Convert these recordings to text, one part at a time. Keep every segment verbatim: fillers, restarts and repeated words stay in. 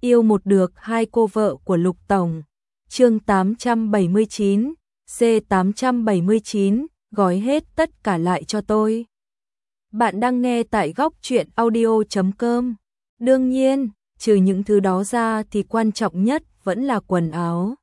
Yêu một được hai cô vợ của Lục Tổng. Chương tám trăm bảy mươi chín, C tám trăm bảy mươi chín, gói hết tất cả lại cho tôi. Bạn đang nghe tại góc truyện audio chấm com. Đương nhiên, trừ những thứ đó ra thì quan trọng nhất vẫn là quần áo.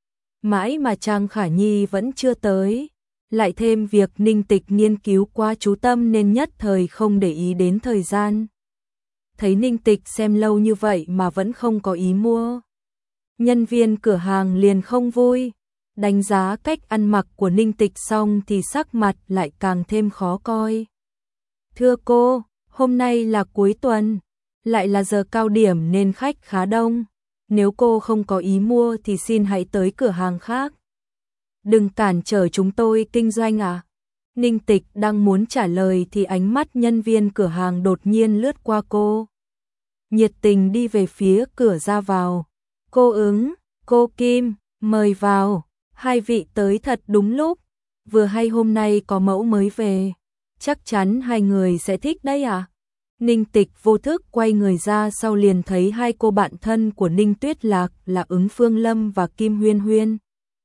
Mãi mà Trang Khả Nhi vẫn chưa tới, lại thêm việc Ninh Tịch nghiên cứu quá chú tâm nên nhất thời không để ý đến thời gian. Thấy Ninh Tịch xem lâu như vậy mà vẫn không có ý mua. Nhân viên cửa hàng liền không vui, đánh giá cách ăn mặc của Ninh Tịch xong thì sắc mặt lại càng thêm khó coi. Thưa cô, hôm nay là cuối tuần, lại là giờ cao điểm nên khách khá đông. Nếu cô không có ý mua thì xin hãy tới cửa hàng khác. Đừng cản trở chúng tôi kinh doanh à? Ninh Tịch đang muốn trả lời thì ánh mắt nhân viên cửa hàng đột nhiên lướt qua cô. Nhiệt tình đi về phía cửa ra vào. Cô ứng, cô Kim, mời vào. Hai vị tới thật đúng lúc. Vừa hay hôm nay có mẫu mới về. Chắc chắn hai người sẽ thích đấy à? Ninh Tịch vô thức quay người ra sau liền thấy hai cô bạn thân của Ninh Tuyết Lạc là Ứng Phương Lâm và Kim Huyên Huyên.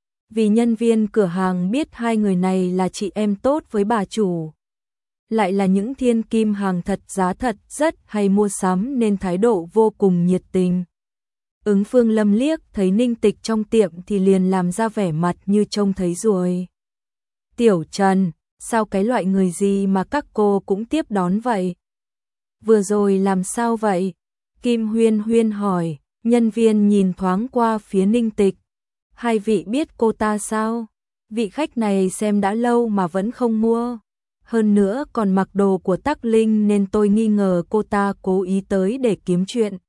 Vì nhân viên cửa hàng biết hai người này là chị em tốt với bà chủ, lại là những thiên kim hàng thật giá thật rất hay mua sắm nên thái độ vô cùng nhiệt tình. Ứng Phương Lâm liếc thấy Ninh Tịch trong tiệm thì liền làm ra vẻ mặt như trông thấy ruồi. Tiểu Trần, sao cái loại người gì mà các cô cũng tiếp đón vậy? Vừa rồi làm sao vậy? Kim Huyên Huyên hỏi, nhân viên nhìn thoáng qua phía Ninh Tịch. Hai vị biết cô ta sao? Vị khách này xem đã lâu mà vẫn không mua. Hơn nữa còn mặc đồ của Tắc Linh nên tôi nghi ngờ cô ta cố ý tới để kiếm chuyện.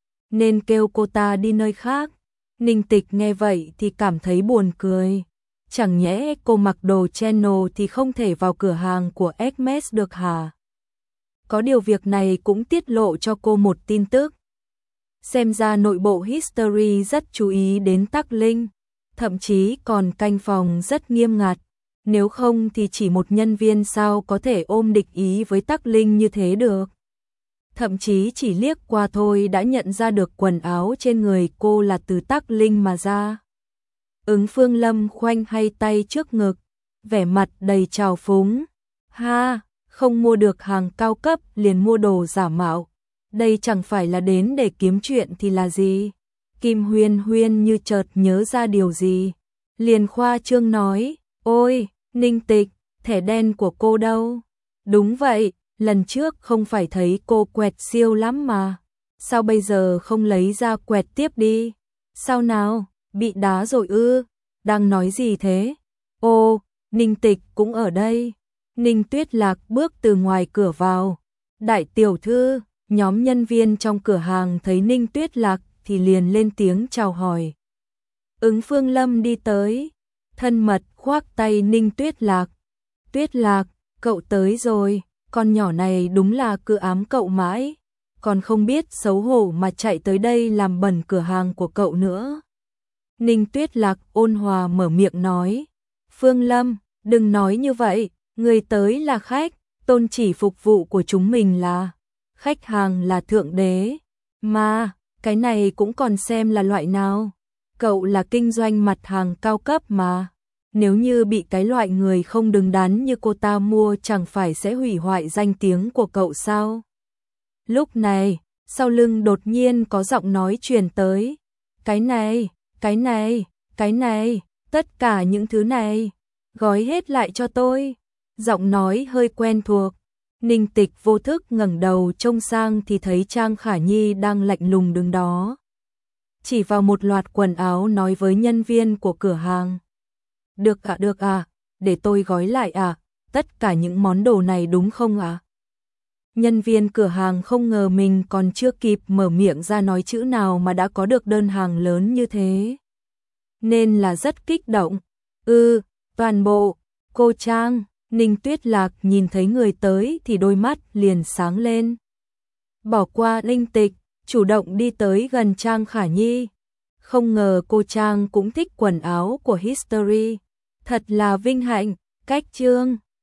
Nên kêu cô ta đi nơi khác. Ninh Tịch nghe vậy thì cảm thấy buồn cười. Chẳng nhẽ cô mặc đồ channel thì không thể vào cửa hàng của Hermes được hả? Có điều việc này cũng tiết lộ cho cô một tin tức. Xem ra nội bộ History rất chú ý đến Tắc Linh, thậm chí còn canh phòng rất nghiêm ngặt. Nếu không thì chỉ một nhân viên sao có thể ôm địch ý với Tắc Linh như thế được. Thậm chí chỉ liếc qua thôi đã nhận ra được quần áo trên người cô là từ Tắc Linh mà ra. Ứng Phương Lâm khoanh hai tay trước ngực, vẻ mặt đầy trào phúng. Ha, không mua được hàng cao cấp liền mua đồ giả mạo. Đây chẳng phải là đến để kiếm chuyện thì là gì? Kim Huyên Huyên như chợt nhớ ra điều gì, liền khoa trương nói, ôi, Ninh Tịch, thẻ đen của cô đâu? Đúng vậy, lần trước không phải thấy cô quẹt siêu lắm mà. Sao bây giờ không lấy ra quẹt tiếp đi? Sao nào, bị đá rồi ư? Đang nói gì thế? Ô, Ninh Tịch cũng ở đây. Ninh Tuyết Lạc bước từ ngoài cửa vào. Đại tiểu thư, nhóm nhân viên trong cửa hàng thấy Ninh Tuyết Lạc thì liền lên tiếng chào hỏi. Ứng Phương Lâm đi tới, thân mật khoác tay Ninh Tuyết Lạc. Tuyết Lạc, cậu tới rồi, con nhỏ này đúng là cứ ám cậu mãi, còn không biết xấu hổ mà chạy tới đây làm bẩn cửa hàng của cậu nữa. Ninh Tuyết Lạc ôn hòa mở miệng nói, Phương Lâm, đừng nói như vậy, người tới là khách, tôn chỉ phục vụ của chúng mình là, khách hàng là thượng đế, mà, cái này cũng còn xem là loại nào, cậu là kinh doanh mặt hàng cao cấp mà. Nếu như bị cái loại người không đứng đắn như cô ta mua chẳng phải sẽ hủy hoại danh tiếng của cậu sao? Lúc này, sau lưng đột nhiên có giọng nói truyền tới. Cái này, cái này, cái này, tất cả những thứ này, gói hết lại cho tôi. Giọng nói hơi quen thuộc. Ninh Tịch vô thức ngẩng đầu trông sang thì thấy Trang Khả Nhi đang lạnh lùng đứng đó. Chỉ vào một loạt quần áo nói với nhân viên của cửa hàng. Được ạ, à, được à, để tôi gói lại à, tất cả những món đồ này đúng không ạ? À? Nhân viên cửa hàng không ngờ mình còn chưa kịp mở miệng ra nói chữ nào mà đã có được đơn hàng lớn như thế. Nên là rất kích động. Ừ, toàn bộ, cô Trang, Ninh Tuyết Lạc nhìn thấy người tới thì đôi mắt liền sáng lên. Bỏ qua Ninh Tịch, chủ động đi tới gần Trang Khả Nhi. Không ngờ cô Trang cũng thích quần áo của History. Thật là vinh hạnh, cách chương.